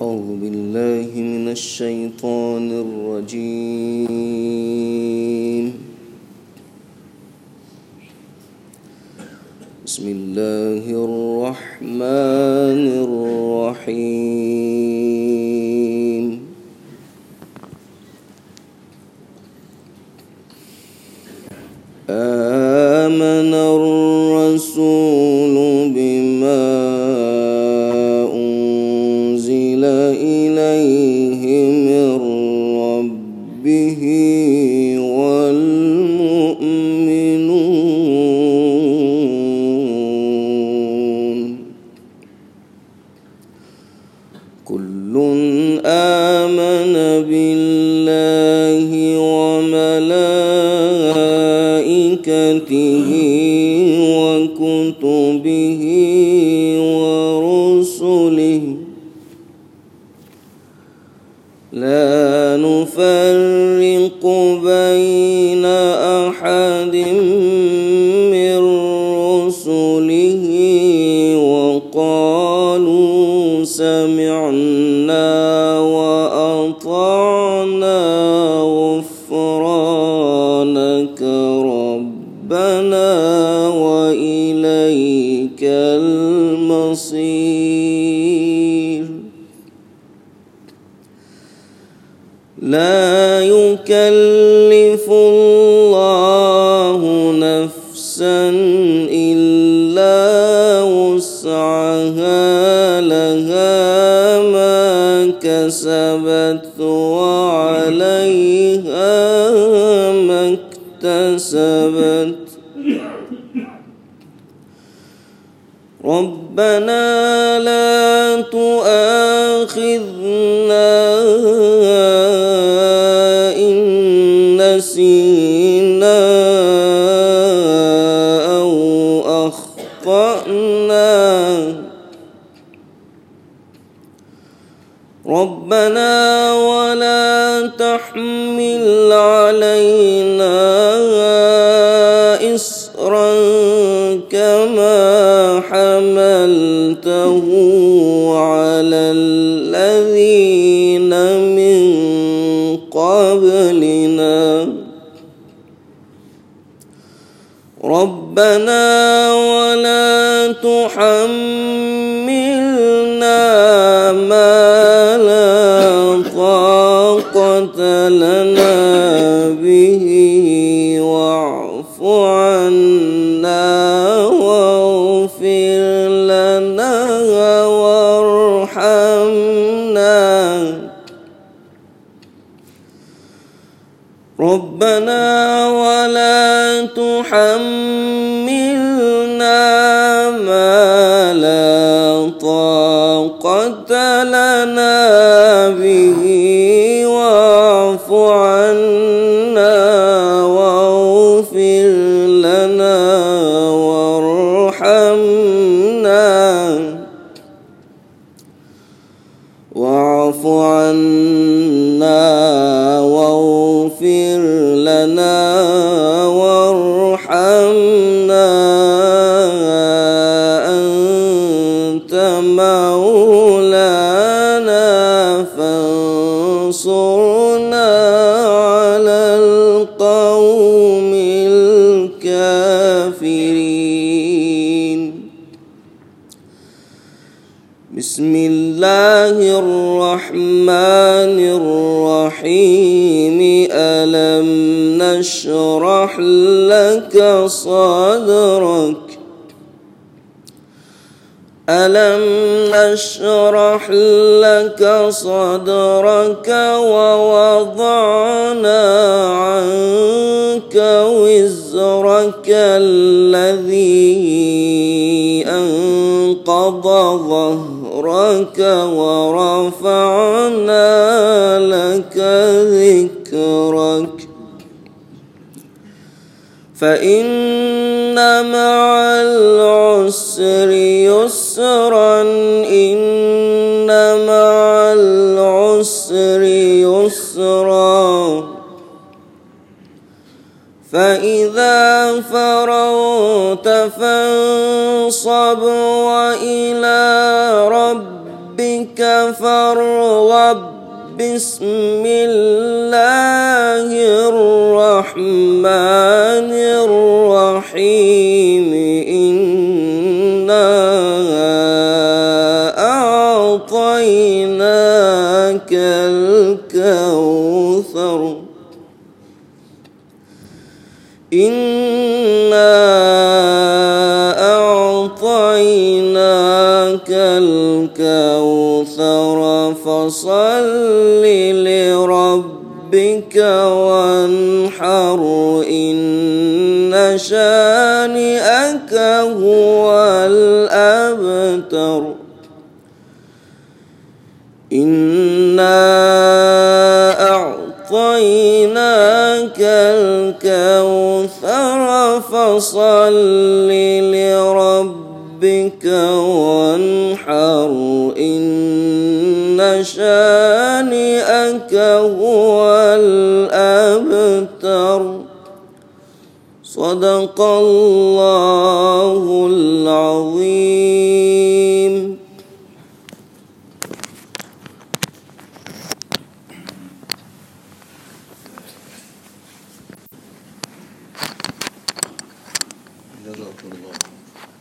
أعوذ بالله من الشيطان الرجيم. بسم الله الرحمن الرحيم. آمن الرسول بما أنزل إليه من ربه والمؤمنون كل آمن بالله وملائكته وكتبه ورسله لا نفرق بين أحد من رسله وقالوا سمعنا وأطعنا غفرانك ربنا وإليك المصير. لا يكلف الله نفسا إلا وسعها لها ما كسبت وعليها ما اكتسبت. ربنا لا تؤاخذنا إن نسينا أو أخطأنا. ربنا ولا تحمل علينا إصرا كما حملته على الذين من قبلنا. ربنا ولا تحملنا ما لا طاقة لنا به واعف عنا واغفر لنا وارحمنا. ربنا ولا تحملنا ما لا طاقة لنا به واعف عنا واغفر لنا وارحمنا. واعف عنا واغفر لنا وارحمنا أنت مولانا فانصرنا على القوم الكافرين. بسم الله الرحمن الرحيم. ألم نشرح لك صدرك ألم نشرح لك صدرك ووضعنا عنك وزرك الذي أنقض ظهرك ورفعنا لك ذكرك. فإن مع العسر يسرا إن مع العسر يسرا. فإذا فرغت فانصب وإلى ربك ربك فارغب بسم الله الرحمن الرحيم إنا أعطيناك الكوثر إنا أعطيناك الكوثر فصل لربك وانحر إن شانئك هو الأبتر إنا أعطيناك الكوثر فصل لربك وانحر إن شانئك هو الأبتر صدق الله العظيم.